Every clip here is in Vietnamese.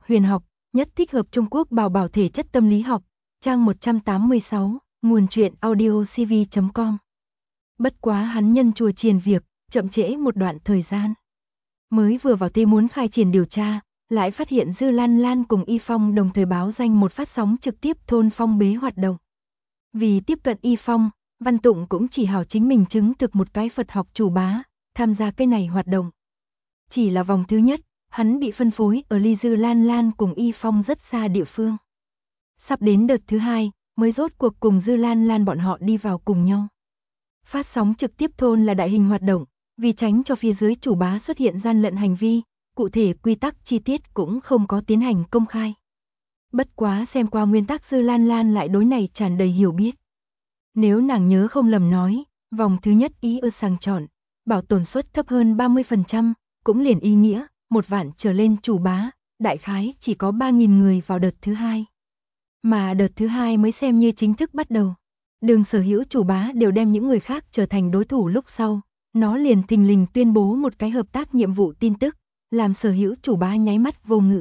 Huyền học, nhất thích hợp Trung Quốc bảo bảo thể chất tâm lý học, trang 186, nguồn truyện audiocv.com. Bất quá hắn nhân chùa chiền việc, chậm trễ một đoạn thời gian. Mới vừa vào tê muốn khai triển điều tra, lại phát hiện Dư Lan Lan cùng Y Phong đồng thời báo danh một phát sóng trực tiếp thôn phong bế hoạt động. Vì tiếp cận Y Phong, Văn Tụng cũng chỉ hảo chính mình chứng thực một cái Phật học chủ bá, tham gia cái này hoạt động. Chỉ là vòng thứ nhất, hắn bị phân phối ở ly Dư Lan Lan cùng Y Phong rất xa địa phương. Sắp đến đợt thứ hai, mới rốt cuộc cùng Dư Lan Lan bọn họ đi vào cùng nhau. Phát sóng trực tiếp thôn là đại hình hoạt động, vì tránh cho phía dưới chủ bá xuất hiện gian lận hành vi, cụ thể quy tắc chi tiết cũng không có tiến hành công khai. Bất quá xem qua nguyên tắc Dư Lan Lan lại đối này tràn đầy hiểu biết. Nếu nàng nhớ không lầm nói, vòng thứ nhất ý ơ sàng chọn, bảo tồn suất thấp hơn 30%, cũng liền ý nghĩa, 1 vạn trở lên chủ bá, đại khái chỉ có 3.000 người vào đợt thứ hai. Mà đợt thứ hai mới xem như chính thức bắt đầu. Đường sở hữu chủ bá đều đem những người khác trở thành đối thủ lúc sau, nó liền thình lình tuyên bố một cái hợp tác nhiệm vụ tin tức, làm sở hữu chủ bá nháy mắt vô ngữ.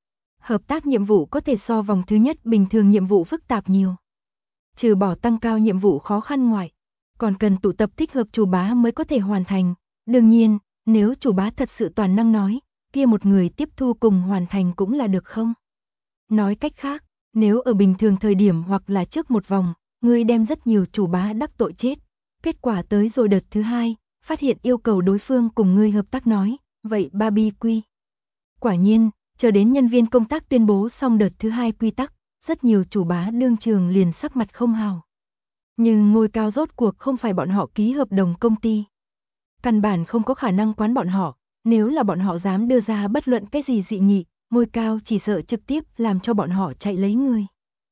Hợp tác nhiệm vụ có thể so vòng thứ nhất bình thường nhiệm vụ phức tạp nhiều. Trừ bỏ tăng cao nhiệm vụ khó khăn ngoài, còn cần tụ tập thích hợp chủ bá mới có thể hoàn thành. Đương nhiên, nếu chủ bá thật sự toàn năng nói, kia một người tiếp thu cùng hoàn thành cũng là được không? Nói cách khác, nếu ở bình thường thời điểm hoặc là trước một vòng, ngươi đem rất nhiều chủ bá đắc tội chết, kết quả tới rồi đợt thứ hai, phát hiện yêu cầu đối phương cùng ngươi hợp tác nói, vậy BBQ. Quả nhiên, chờ đến nhân viên công tác tuyên bố xong đợt thứ hai quy tắc, rất nhiều chủ bá đương trường liền sắc mặt không hào. Nhưng ngôi cao rốt cuộc không phải bọn họ ký hợp đồng công ty. Căn bản không có khả năng quán bọn họ, nếu là bọn họ dám đưa ra bất luận cái gì dị nghị, ngôi cao chỉ sợ trực tiếp làm cho bọn họ chạy lấy người.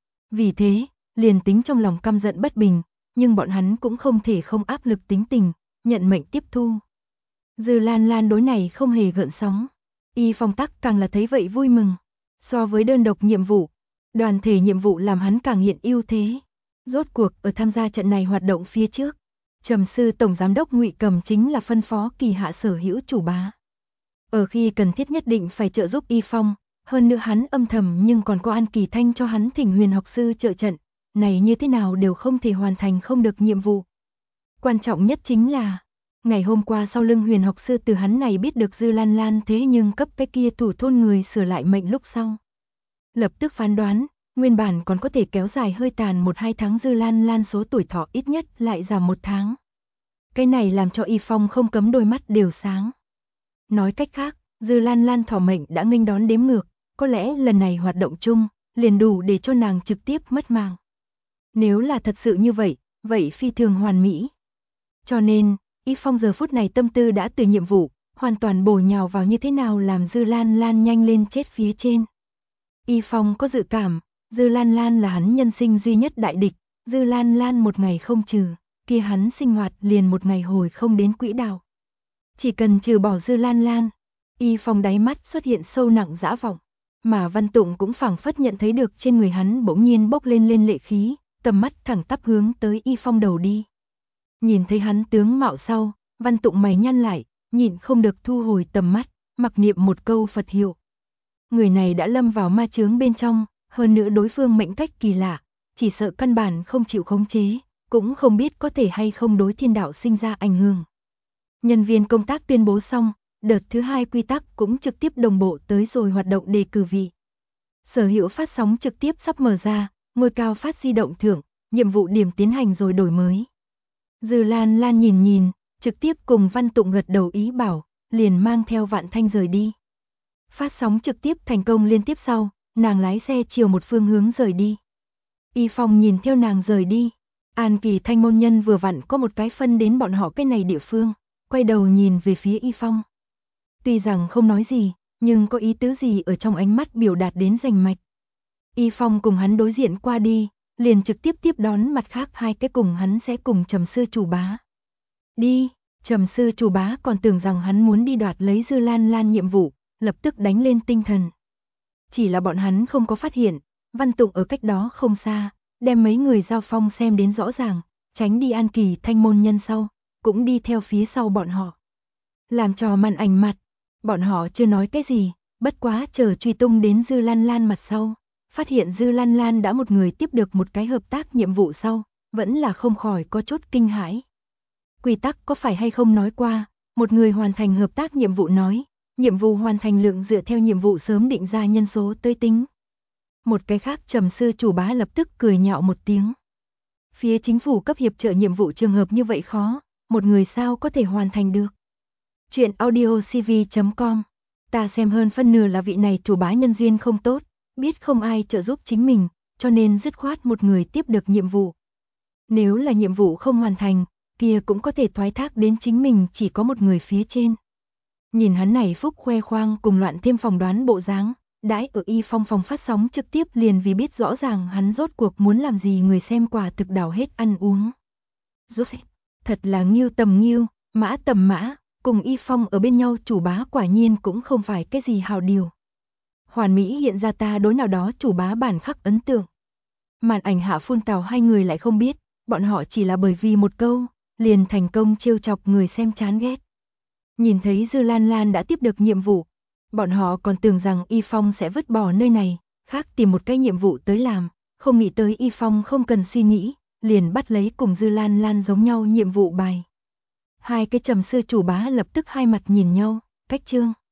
Vì thế, liền tính trong lòng căm giận bất bình, nhưng bọn hắn cũng không thể không áp lực tính tình, nhận mệnh tiếp thu. Dư Lan Lan đối này không hề gợn sóng. Y Phong tắc càng là thấy vậy vui mừng. So với đơn độc nhiệm vụ, đoàn thể nhiệm vụ làm hắn càng hiện ưu thế. Rốt cuộc ở tham gia trận này hoạt động phía trước, Trầm sư tổng giám đốc Ngụy Cầm chính là phân phó kỳ hạ sở hữu chủ bá. Ở khi cần thiết nhất định phải trợ giúp Y Phong, hơn nữa hắn âm thầm nhưng còn có An Kỳ Thanh cho hắn thỉnh huyền học sư trợ trận, này như thế nào đều không thể hoàn thành không được nhiệm vụ. Quan trọng nhất chính là, ngày hôm qua sau lưng huyền học sư từ hắn này biết được Dư Lan Lan thế nhưng cấp cái kia thủ thôn người sửa lại mệnh lúc sau. Lập tức phán đoán, nguyên bản còn có thể kéo dài hơi tàn 1-2 tháng Dư Lan Lan số tuổi thọ ít nhất lại giảm 1 tháng. Cái này làm cho Y Phong không cấm đôi mắt đều sáng. Nói cách khác, Dư Lan Lan thọ mệnh đã nghênh đón đếm ngược, có lẽ lần này hoạt động chung, liền đủ để cho nàng trực tiếp mất mạng. Nếu là thật sự như vậy, vậy phi thường hoàn mỹ. Cho nên, Y Phong giờ phút này tâm tư đã từ nhiệm vụ, hoàn toàn bổ nhào vào như thế nào làm Dư Lan Lan nhanh lên chết phía trên. Y Phong có dự cảm, Dư Lan Lan là hắn nhân sinh duy nhất đại địch, Dư Lan Lan một ngày không trừ, kia hắn sinh hoạt liền một ngày hồi không đến quỹ đạo. Chỉ cần trừ bỏ Dư Lan Lan, Y Phong đáy mắt xuất hiện sâu nặng dã vọng, mà Văn Tụng cũng phảng phất nhận thấy được trên người hắn bỗng nhiên bốc lên lệ khí, tầm mắt thẳng tắp hướng tới Y Phong đầu đi. Nhìn thấy hắn tướng mạo sau, Văn Tụng mày nhăn lại, nhịn không được thu hồi tầm mắt, mặc niệm một câu Phật hiệu. Người này đã lâm vào ma chướng bên trong, hơn nữa đối phương mệnh cách kỳ lạ, chỉ sợ căn bản không chịu khống chế, cũng không biết có thể hay không đối thiên đạo sinh ra ảnh hưởng. Nhân viên công tác tuyên bố xong, đợt thứ hai quy tắc cũng trực tiếp đồng bộ tới rồi hoạt động đề cử vị. Sở hữu phát sóng trực tiếp sắp mở ra, ngôi cao phát di động thưởng, nhiệm vụ điểm tiến hành rồi đổi mới. Dư Lan Lan nhìn, trực tiếp cùng Văn Tụng gật đầu ý bảo, liền mang theo Vạn Thanh rời đi. Phát sóng trực tiếp thành công liên tiếp sau, nàng lái xe chiều một phương hướng rời đi. Y Phong nhìn theo nàng rời đi, An Kỳ Thanh môn nhân vừa vặn có một cái phân đến bọn họ cái này địa phương, quay đầu nhìn về phía Y Phong. Tuy rằng không nói gì, nhưng có ý tứ gì ở trong ánh mắt biểu đạt đến rành mạch. Y Phong cùng hắn đối diện qua đi, liền trực tiếp tiếp đón mặt khác hai cái cùng hắn sẽ cùng Trầm sư chủ bá. Đi, Trầm sư chủ bá còn tưởng rằng hắn muốn đi đoạt lấy Dư Lan Lan nhiệm vụ, lập tức đánh lên tinh thần. Chỉ là bọn hắn không có phát hiện, Văn Tụng ở cách đó không xa, đem mấy người giao phong xem đến rõ ràng, tránh đi An Kỳ Thanh môn nhân sau, cũng đi theo phía sau bọn họ. Làm trò màn ảnh mặt, bọn họ chưa nói cái gì, Bất quá chờ truy tung đến Dư Lan Lan mặt sau, phát hiện Dư Lan Lan đã một người tiếp được một cái hợp tác nhiệm vụ sau, vẫn là không khỏi có chút kinh hãi. Quy tắc có phải hay không nói qua, một người hoàn thành hợp tác nhiệm vụ nói, nhiệm vụ hoàn thành lượng dựa theo nhiệm vụ sớm định ra nhân số tới tính. Một cái khác trầm sư chủ bá lập tức cười nhạo một tiếng. Phía chính phủ cấp hiệp trợ nhiệm vụ trường hợp như vậy khó, một người sao có thể hoàn thành được. Chuyện audio cv.com. Ta xem hơn phân nửa là vị này chủ bá nhân duyên không tốt, biết không ai trợ giúp chính mình, cho nên dứt khoát một người tiếp được nhiệm vụ. Nếu là nhiệm vụ không hoàn thành, kia cũng có thể thoái thác đến chính mình chỉ có một người phía trên. Nhìn hắn này phúc khoe khoang cùng loạn thêm phỏng đoán bộ dáng, đãi ở Y Phong phòng phát sóng trực tiếp liền vì biết rõ ràng hắn rốt cuộc muốn làm gì người xem quả thực đảo hết ăn uống. Rốt thật là nghiêu tầm nghiêu, mã tầm mã, cùng Y Phong ở bên nhau chủ bá quả nhiên cũng không phải cái gì hào điều. Hoàn mỹ hiện ra ta đối nào đó chủ bá bản khắc ấn tượng. Màn ảnh Hạ Phun Tào hai người lại không biết, bọn họ chỉ là bởi vì một câu, liền thành công trêu chọc người xem chán ghét. Nhìn thấy Dư Lan Lan đã tiếp được nhiệm vụ, bọn họ còn tưởng rằng Y Phong sẽ vứt bỏ nơi này, khác tìm một cái nhiệm vụ tới làm, không nghĩ tới Y Phong không cần suy nghĩ, liền bắt lấy cùng Dư Lan Lan giống nhau nhiệm vụ bài. Hai cái trầm sư chủ bá lập tức hai mặt nhìn nhau, cách chương.